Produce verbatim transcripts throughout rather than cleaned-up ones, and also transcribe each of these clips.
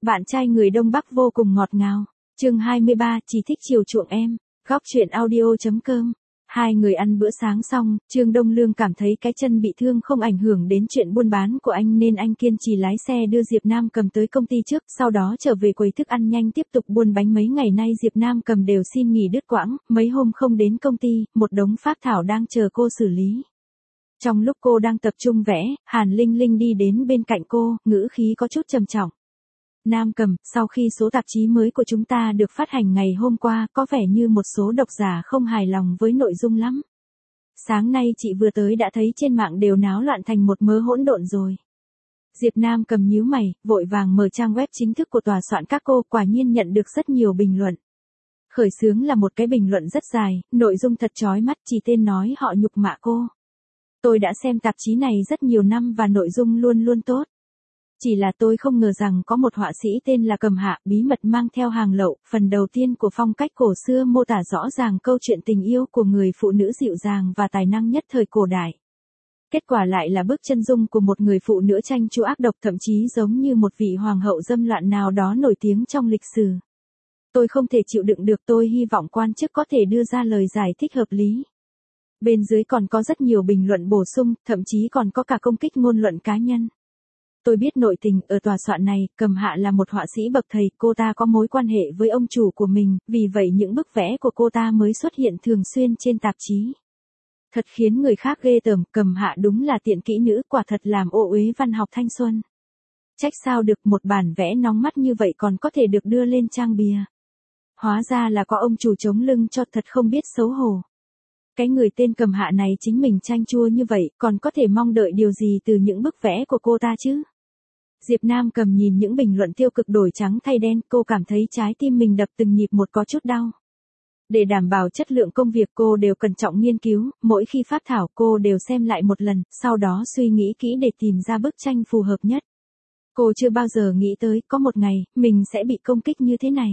Bạn trai người Đông Bắc vô cùng ngọt ngào. Chương hai mươi ba, chỉ thích chiều chuộng em. Góc truyện audio chấm com. Hai người ăn bữa sáng xong, Trương Đông Lương cảm thấy cái chân bị thương không ảnh hưởng đến chuyện buôn bán của anh nên anh kiên trì lái xe đưa Diệp Nam Cầm tới công ty trước, sau đó trở về quầy thức ăn nhanh tiếp tục buôn bánh. Mấy ngày nay Diệp Nam Cầm đều xin nghỉ đứt quãng, mấy hôm không đến công ty, một đống phác thảo đang chờ cô xử lý. Trong lúc cô đang tập trung vẽ, Hàn Linh Linh đi đến bên cạnh cô, ngữ khí có chút trầm trọng. Nam Cầm, sau khi số tạp chí mới của chúng ta được phát hành ngày hôm qua, có vẻ như một số độc giả không hài lòng với nội dung lắm. Sáng nay chị vừa tới đã thấy trên mạng đều náo loạn thành một mớ hỗn độn rồi. Diệp Nam Cầm nhíu mày, vội vàng mở trang web chính thức của tòa soạn các cô, quả nhiên nhận được rất nhiều bình luận. Khởi xướng là một cái bình luận rất dài, nội dung thật chói mắt, chỉ tên nói họ nhục mạ cô. Tôi đã xem tạp chí này rất nhiều năm và nội dung luôn luôn tốt. Chỉ là tôi không ngờ rằng có một họa sĩ tên là Cầm Hạ bí mật mang theo hàng lậu, phần đầu tiên của phong cách cổ xưa mô tả rõ ràng câu chuyện tình yêu của người phụ nữ dịu dàng và tài năng nhất thời cổ đại. Kết quả lại là bức chân dung của một người phụ nữ chanh chua ác độc, thậm chí giống như một vị hoàng hậu dâm loạn nào đó nổi tiếng trong lịch sử. Tôi không thể chịu đựng được, tôi hy vọng quan chức có thể đưa ra lời giải thích hợp lý. Bên dưới còn có rất nhiều bình luận bổ sung, thậm chí còn có cả công kích ngôn luận cá nhân. Tôi biết nội tình, ở tòa soạn này, Cầm Hạ là một họa sĩ bậc thầy, cô ta có mối quan hệ với ông chủ của mình, vì vậy những bức vẽ của cô ta mới xuất hiện thường xuyên trên tạp chí. Thật khiến người khác ghê tởm, Cầm Hạ đúng là tiện kỹ nữ, quả thật làm ô uế văn học thanh xuân. Trách sao được, một bản vẽ nóng mắt như vậy còn có thể được đưa lên trang bìa. Hóa ra là có ông chủ chống lưng cho, thật không biết xấu hổ. Cái người tên Cầm Hạ này chính mình chanh chua như vậy, còn có thể mong đợi điều gì từ những bức vẽ của cô ta chứ? Diệp Nam Cầm nhìn những bình luận tiêu cực đổi trắng thay đen, cô cảm thấy trái tim mình đập từng nhịp một, có chút đau. Để đảm bảo chất lượng công việc cô đều cẩn trọng nghiên cứu, mỗi khi phác thảo cô đều xem lại một lần, sau đó suy nghĩ kỹ để tìm ra bức tranh phù hợp nhất. Cô chưa bao giờ nghĩ tới có một ngày, mình sẽ bị công kích như thế này.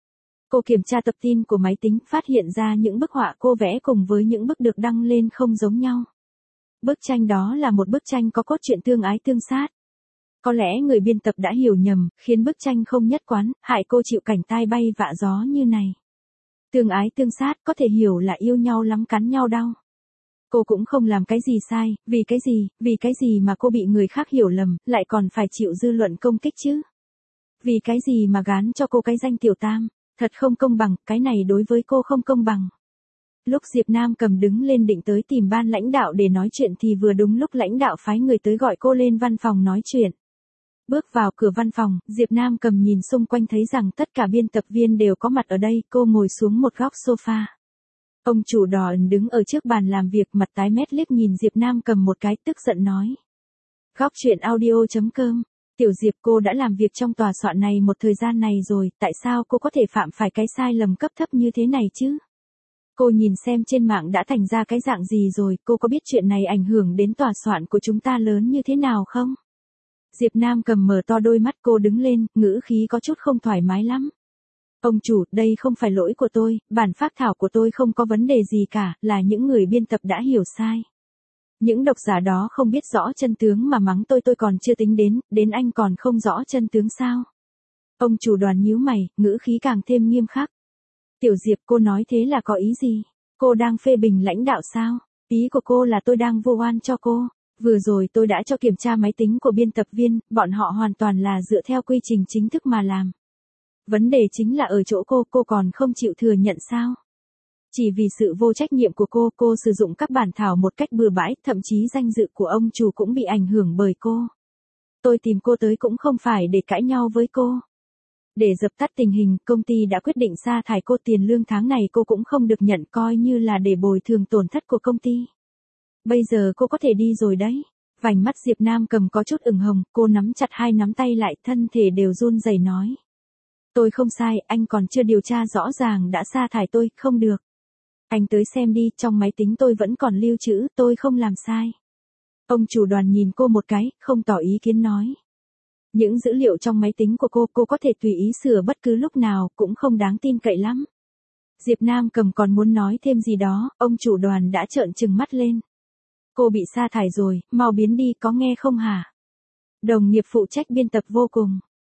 Cô kiểm tra tập tin của máy tính, phát hiện ra những bức họa cô vẽ cùng với những bức được đăng lên không giống nhau. Bức tranh đó là một bức tranh có cốt truyện tương ái tương sát. Có lẽ người biên tập đã hiểu nhầm, khiến bức tranh không nhất quán, hại cô chịu cảnh tai bay vạ gió như này. Tương ái tương sát có thể hiểu là yêu nhau lắm cắn nhau đau. Cô cũng không làm cái gì sai, vì cái gì, vì cái gì mà cô bị người khác hiểu lầm, lại còn phải chịu dư luận công kích chứ? Vì cái gì mà gán cho cô cái danh tiểu tam? Thật không công bằng, cái này đối với cô không công bằng. Lúc Diệp Nam Cầm đứng lên định tới tìm ban lãnh đạo để nói chuyện thì vừa đúng lúc lãnh đạo phái người tới gọi cô lên văn phòng nói chuyện. Bước vào cửa văn phòng, Diệp Nam Cầm nhìn xung quanh thấy rằng tất cả biên tập viên đều có mặt ở đây, cô ngồi xuống một góc sofa. Ông chủ đỏ ẩn đứng ở trước bàn làm việc, mặt tái mét liếc nhìn Diệp Nam Cầm một cái, tức giận nói. Góc truyện audio chấm com. Tiểu Diệp, cô đã làm việc trong tòa soạn này một thời gian này rồi, tại sao cô có thể phạm phải cái sai lầm cấp thấp như thế này chứ? Cô nhìn xem trên mạng đã thành ra cái dạng gì rồi, cô có biết chuyện này ảnh hưởng đến tòa soạn của chúng ta lớn như thế nào không? Diệp Nam Cầm mở to đôi mắt, cô đứng lên, ngữ khí có chút không thoải mái lắm. Ông chủ, đây không phải lỗi của tôi, bản phác thảo của tôi không có vấn đề gì cả, là những người biên tập đã hiểu sai. Những độc giả đó không biết rõ chân tướng mà mắng tôi tôi còn chưa tính đến, đến anh còn không rõ chân tướng sao? Ông chủ Đoàn nhíu mày, ngữ khí càng thêm nghiêm khắc. Tiểu Diệp, cô nói thế là có ý gì? Cô đang phê bình lãnh đạo sao? Ý của cô là tôi đang vu oan cho cô. Vừa rồi tôi đã cho kiểm tra máy tính của biên tập viên, bọn họ hoàn toàn là dựa theo quy trình chính thức mà làm. Vấn đề chính là ở chỗ cô, cô còn không chịu thừa nhận sao? Chỉ vì sự vô trách nhiệm của cô, cô sử dụng các bản thảo một cách bừa bãi, thậm chí danh dự của ông chủ cũng bị ảnh hưởng bởi cô. Tôi tìm cô tới cũng không phải để cãi nhau với cô. Để dập tắt tình hình, công ty đã quyết định sa thải cô, tiền lương tháng này cô cũng không được nhận, coi như là để bồi thường tổn thất của công ty. Bây giờ cô có thể đi rồi đấy. Vành mắt Diệp Nam Cầm có chút ửng hồng, cô nắm chặt hai nắm tay lại, thân thể đều run rẩy nói. Tôi không sai, anh còn chưa điều tra rõ ràng đã sa thải tôi, không được. Anh tới xem đi, trong máy tính tôi vẫn còn lưu trữ, tôi không làm sai. Ông chủ Đoàn nhìn cô một cái, không tỏ ý kiến nói. Những dữ liệu trong máy tính của cô, cô có thể tùy ý sửa bất cứ lúc nào, cũng không đáng tin cậy lắm. Diệp Nam Cầm còn muốn nói thêm gì đó, ông chủ Đoàn đã trợn trừng mắt lên. Cô bị sa thải rồi, mau biến đi, có nghe không hả? Đồng nghiệp phụ trách biên tập vô cùng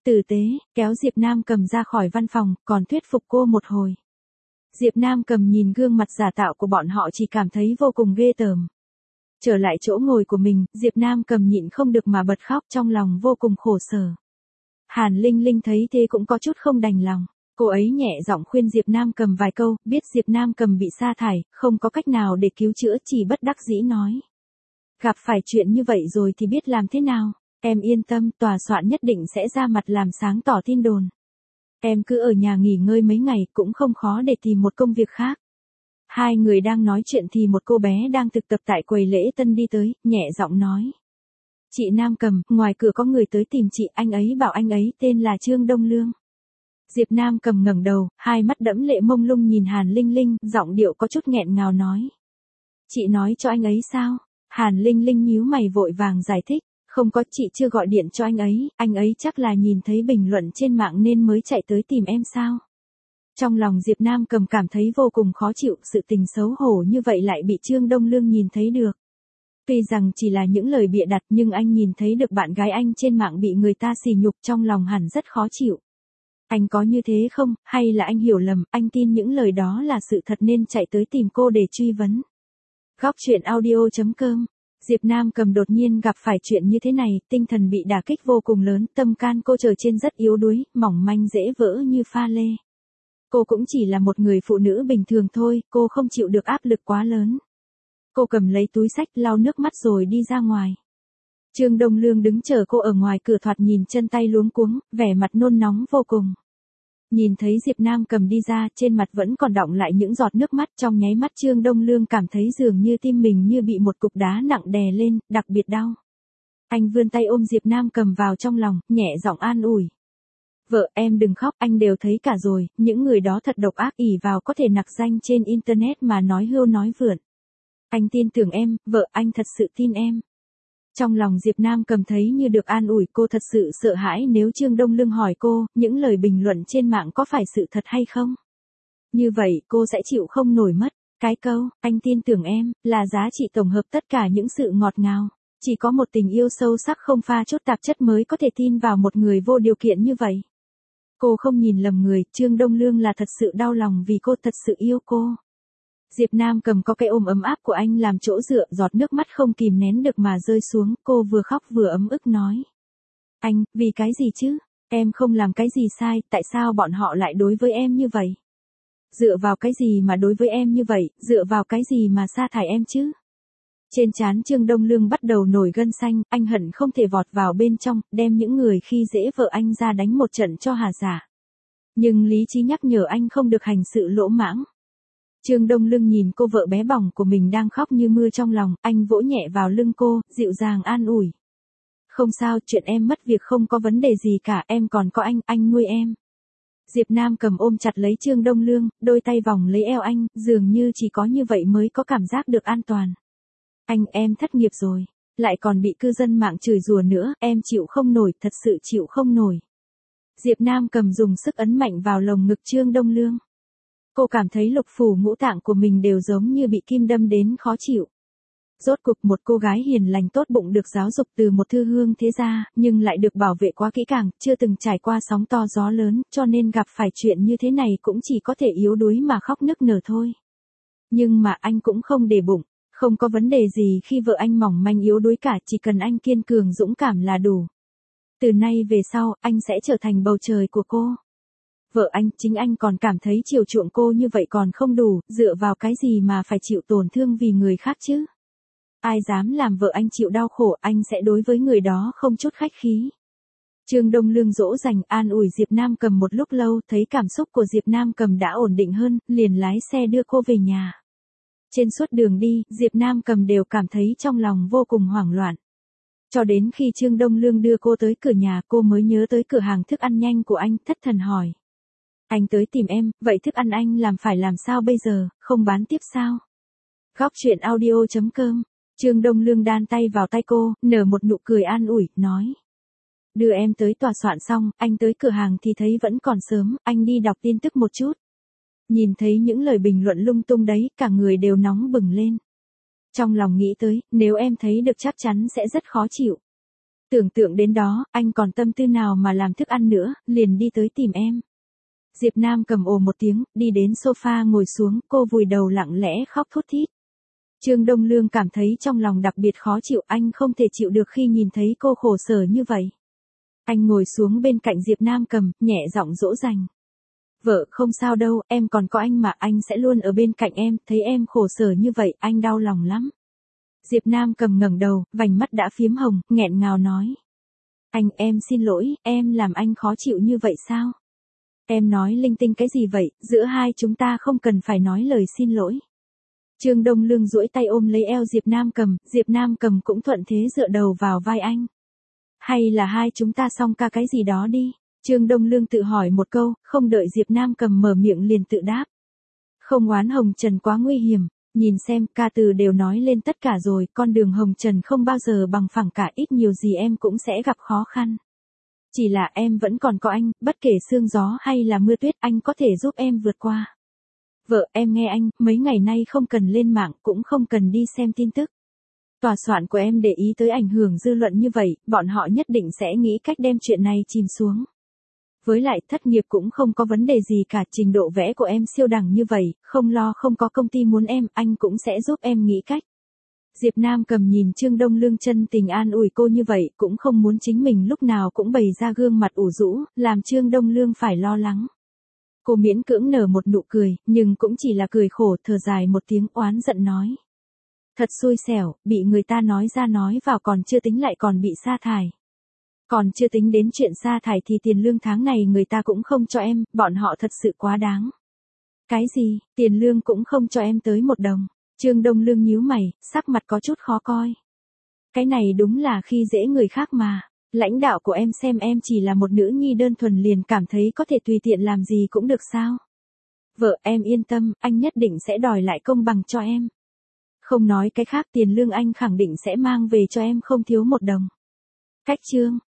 tử tế, kéo Diệp Nam Cầm ra khỏi văn phòng, còn thuyết phục cô một hồi. Diệp Nam Cầm nhìn gương mặt giả tạo của bọn họ chỉ cảm thấy vô cùng ghê tởm. Trở lại chỗ ngồi của mình, Diệp Nam Cầm nhịn không được mà bật khóc, trong lòng vô cùng khổ sở. Hàn Linh Linh thấy thế cũng có chút không đành lòng. Cô ấy nhẹ giọng khuyên Diệp Nam Cầm vài câu, biết Diệp Nam Cầm bị sa thải, không có cách nào để cứu chữa, chỉ bất đắc dĩ nói. Gặp phải chuyện như vậy rồi thì biết làm thế nào. Em yên tâm, tòa soạn nhất định sẽ ra mặt làm sáng tỏ tin đồn. Em cứ ở nhà nghỉ ngơi mấy ngày, cũng không khó để tìm một công việc khác. Hai người đang nói chuyện thì một cô bé đang thực tập tại quầy lễ tân đi tới, nhẹ giọng nói. Chị Nam Cầm, ngoài cửa có người tới tìm chị, anh ấy bảo anh ấy tên là Trương Đông Lương. Diệp Nam Cầm ngẩng đầu, hai mắt đẫm lệ mông lung nhìn Hàn Linh Linh, giọng điệu có chút nghẹn ngào nói. Chị nói cho anh ấy sao? Hàn Linh Linh nhíu mày vội vàng giải thích. Không có, chị chưa gọi điện cho anh ấy, anh ấy chắc là nhìn thấy bình luận trên mạng nên mới chạy tới tìm em sao? Trong lòng Diệp Nam Cầm cảm thấy vô cùng khó chịu, sự tình xấu hổ như vậy lại bị Trương Đông Lương nhìn thấy được. Tuy rằng chỉ là những lời bịa đặt nhưng anh nhìn thấy được bạn gái anh trên mạng bị người ta sỉ nhục, trong lòng hẳn rất khó chịu. Anh có như thế không, hay là anh hiểu lầm, anh tin những lời đó là sự thật nên chạy tới tìm cô để truy vấn. Góc truyện audio chấm com. Diệp Nam Cầm đột nhiên gặp phải chuyện như thế này, tinh thần bị đả kích vô cùng lớn, tâm can cô trở trên rất yếu đuối, mỏng manh dễ vỡ như pha lê. Cô cũng chỉ là một người phụ nữ bình thường thôi, cô không chịu được áp lực quá lớn. Cô cầm lấy túi xách, lau nước mắt rồi đi ra ngoài. Trương Đông Lương đứng chờ cô ở ngoài cửa, thoạt nhìn chân tay luống cuống, vẻ mặt nôn nóng vô cùng. Nhìn thấy Diệp Nam Cầm đi ra, trên mặt vẫn còn đọng lại những giọt nước mắt, trong nháy mắt Trương Đông Lương cảm thấy dường như tim mình như bị một cục đá nặng đè lên, đặc biệt đau. Anh vươn tay ôm Diệp Nam Cầm vào trong lòng, nhẹ giọng an ủi. Vợ, em đừng khóc, anh đều thấy cả rồi, những người đó thật độc ác, ỷ vào có thể nặc danh trên internet mà nói hưu nói vượn. Anh tin tưởng em, vợ, anh thật sự tin em. Trong lòng Diệp Nam Cầm thấy như được an ủi, cô thật sự sợ hãi nếu Trương Đông Lương hỏi cô, những lời bình luận trên mạng có phải sự thật hay không? Như vậy, cô sẽ chịu không nổi mất. Cái câu, anh tin tưởng em, là giá trị tổng hợp tất cả những sự ngọt ngào. Chỉ có một tình yêu sâu sắc không pha chút tạp chất mới có thể tin vào một người vô điều kiện như vậy. Cô không nhìn lầm người, Trương Đông Lương là thật sự đau lòng vì cô thật sự yêu cô. Diệp Nam Cầm có cái ôm ấm áp của anh làm chỗ dựa, giọt nước mắt không kìm nén được mà rơi xuống, cô vừa khóc vừa ấm ức nói. Anh, vì cái gì chứ? Em không làm cái gì sai, tại sao bọn họ lại đối với em như vậy? Dựa vào cái gì mà đối với em như vậy, dựa vào cái gì mà sa thải em chứ? Trên trán Trương Đông Lương bắt đầu nổi gân xanh, anh hận không thể vọt vào bên trong, đem những người khi dễ vợ anh ra đánh một trận cho hà giả. Nhưng lý trí nhắc nhở anh không được hành sự lỗ mãng. Trương Đông Lương nhìn cô vợ bé bỏng của mình đang khóc như mưa trong lòng, anh vỗ nhẹ vào lưng cô, dịu dàng an ủi. Không sao, chuyện em mất việc không có vấn đề gì cả, em còn có anh, anh nuôi em. Diệp Nam Cầm ôm chặt lấy Trương Đông Lương, đôi tay vòng lấy eo anh, dường như chỉ có như vậy mới có cảm giác được an toàn. Anh, em thất nghiệp rồi, lại còn bị cư dân mạng chửi rủa nữa, em chịu không nổi, thật sự chịu không nổi. Diệp Nam Cầm dùng sức ấn mạnh vào lồng ngực Trương Đông Lương. Cô cảm thấy lục phủ ngũ tạng của mình đều giống như bị kim đâm đến khó chịu. Rốt cuộc một cô gái hiền lành tốt bụng được giáo dục từ một thư hương thế gia, nhưng lại được bảo vệ quá kỹ càng, chưa từng trải qua sóng to gió lớn, cho nên gặp phải chuyện như thế này cũng chỉ có thể yếu đuối mà khóc nức nở thôi. Nhưng mà anh cũng không để bụng, không có vấn đề gì khi vợ anh mỏng manh yếu đuối cả, chỉ cần anh kiên cường dũng cảm là đủ. Từ nay về sau, anh sẽ trở thành bầu trời của cô. Vợ anh, chính anh còn cảm thấy chiều chuộng cô như vậy còn không đủ, dựa vào cái gì mà phải chịu tổn thương vì người khác chứ? Ai dám làm vợ anh chịu đau khổ, anh sẽ đối với người đó không chút khách khí. Trương Đông Lương dỗ dành an ủi Diệp Nam Cầm một lúc lâu, thấy cảm xúc của Diệp Nam Cầm đã ổn định hơn, liền lái xe đưa cô về nhà. Trên suốt đường đi, Diệp Nam Cầm đều cảm thấy trong lòng vô cùng hoảng loạn. Cho đến khi Trương Đông Lương đưa cô tới cửa nhà, cô mới nhớ tới cửa hàng thức ăn nhanh của anh, thất thần hỏi. Anh tới tìm em, vậy thức ăn anh làm phải làm sao bây giờ, không bán tiếp sao? Góc truyện audio chấm com. Trương Đông Lương đan tay vào tay cô, nở một nụ cười an ủi, nói. Đưa em tới tòa soạn xong, anh tới cửa hàng thì thấy vẫn còn sớm, anh đi đọc tin tức một chút. Nhìn thấy những lời bình luận lung tung đấy, cả người đều nóng bừng lên. Trong lòng nghĩ tới, nếu em thấy được chắc chắn sẽ rất khó chịu. Tưởng tượng đến đó, anh còn tâm tư nào mà làm thức ăn nữa, liền đi tới tìm em. Diệp Nam cầm ồ một tiếng, đi đến sofa ngồi xuống, cô vùi đầu lặng lẽ khóc thút thít. Trương Đông Lương cảm thấy trong lòng đặc biệt khó chịu, anh không thể chịu được khi nhìn thấy cô khổ sở như vậy. Anh ngồi xuống bên cạnh Diệp Nam cầm, nhẹ giọng dỗ dành. Vợ, không sao đâu, em còn có anh mà, anh sẽ luôn ở bên cạnh em, thấy em khổ sở như vậy, anh đau lòng lắm. Diệp Nam cầm ngẩng đầu, vành mắt đã phiếm hồng, nghẹn ngào nói. Anh, em xin lỗi, em làm anh khó chịu như vậy sao? Em nói linh tinh cái gì vậy, giữa hai chúng ta không cần phải nói lời xin lỗi. Trương Đông Lương duỗi tay ôm lấy eo Diệp Nam cầm, Diệp Nam cầm cũng thuận thế dựa đầu vào vai anh. Hay là hai chúng ta xong ca cái gì đó đi? Trương Đông Lương tự hỏi một câu, không đợi Diệp Nam cầm mở miệng liền tự đáp. Không oán hồng trần quá nguy hiểm, nhìn xem ca từ đều nói lên tất cả rồi, con đường hồng trần không bao giờ bằng phẳng cả, ít nhiều gì em cũng sẽ gặp khó khăn. Chỉ là em vẫn còn có anh, bất kể sương gió hay là mưa tuyết anh có thể giúp em vượt qua. Vợ, em nghe anh, mấy ngày nay không cần lên mạng cũng không cần đi xem tin tức. Tòa soạn của em để ý tới ảnh hưởng dư luận như vậy, bọn họ nhất định sẽ nghĩ cách đem chuyện này chìm xuống. Với lại thất nghiệp cũng không có vấn đề gì cả, trình độ vẽ của em siêu đẳng như vậy, không lo không có công ty muốn em, anh cũng sẽ giúp em nghĩ cách. Diệp Nam cầm nhìn Trương Đông Lương chân tình an ủi cô như vậy, cũng không muốn chính mình lúc nào cũng bày ra gương mặt ủ rũ, làm Trương Đông Lương phải lo lắng. Cô miễn cưỡng nở một nụ cười, nhưng cũng chỉ là cười khổ, thở dài một tiếng oán giận nói. Thật xui xẻo, bị người ta nói ra nói vào còn chưa tính lại còn bị sa thải. Còn chưa tính đến chuyện sa thải thì tiền lương tháng này người ta cũng không cho em, bọn họ thật sự quá đáng. Cái gì, tiền lương cũng không cho em tới một đồng. Trương Đông Lương nhíu mày, sắc mặt có chút khó coi. Cái này đúng là khi dễ người khác mà. Lãnh đạo của em xem em chỉ là một nữ nhi đơn thuần liền cảm thấy có thể tùy tiện làm gì cũng được sao. Vợ, em yên tâm, anh nhất định sẽ đòi lại công bằng cho em. Không nói cái khác, tiền lương anh khẳng định sẽ mang về cho em không thiếu một đồng. Cách chương.